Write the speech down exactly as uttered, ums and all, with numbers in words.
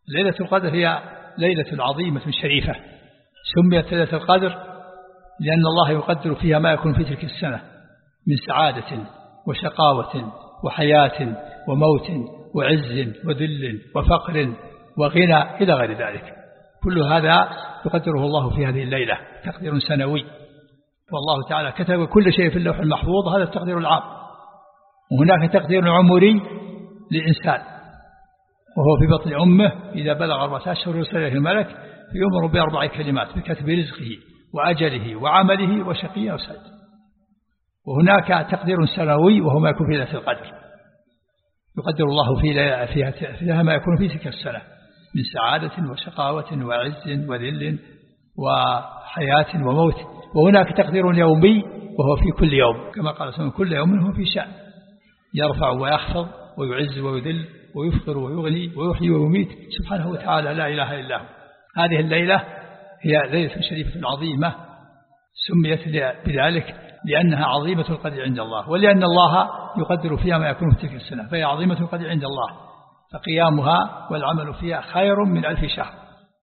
ليلة القدر هي ليلة عظيمة شريفة، سميت ليلة القدر لأن الله يقدر فيها ما يكون في تلك السنة من سعادة وشقاوة وحياة وموت وعز وذل وفقر وغنى إلى غير ذلك. كل هذا يقدره الله في هذه الليلة تقدير سنوي، والله تعالى كتب كل شيء في اللوح المحفوظ، هذا التقدير العام. وهناك تقدير عمري للإنسان وهو في بطن أمه إذا بلغ أربعة أشهر يرسل إليه الملك فيؤمر بأربع كلمات بكتب رزقه وأجله وعمله وشقي أو سعيد. وهناك تقدير سنوي وهو ما يكون في ليلة القدر، يقدر الله فيها فيها ما يكون في تلك السنة من سعادة وشقاوة وعز وذل وحياة وموت. وهناك تقدير يومي وهو في كل يوم كما قال سبحانه كل يوم هو في شأن، يرفع ويخفض ويعز ويذل ويفقر ويغني ويحيي ويميت سبحانه وتعالى لا إله إلا هو. هذه الليلة هي ليلة شريفة عظيمة، سميت بذلك لأنها عظيمة القدر عند الله، ولأن الله يقدر فيها ما يكون في تلك السنة، فهي عظيمة القدر عند الله، فقيامها والعمل فيها خير من ألف شهر.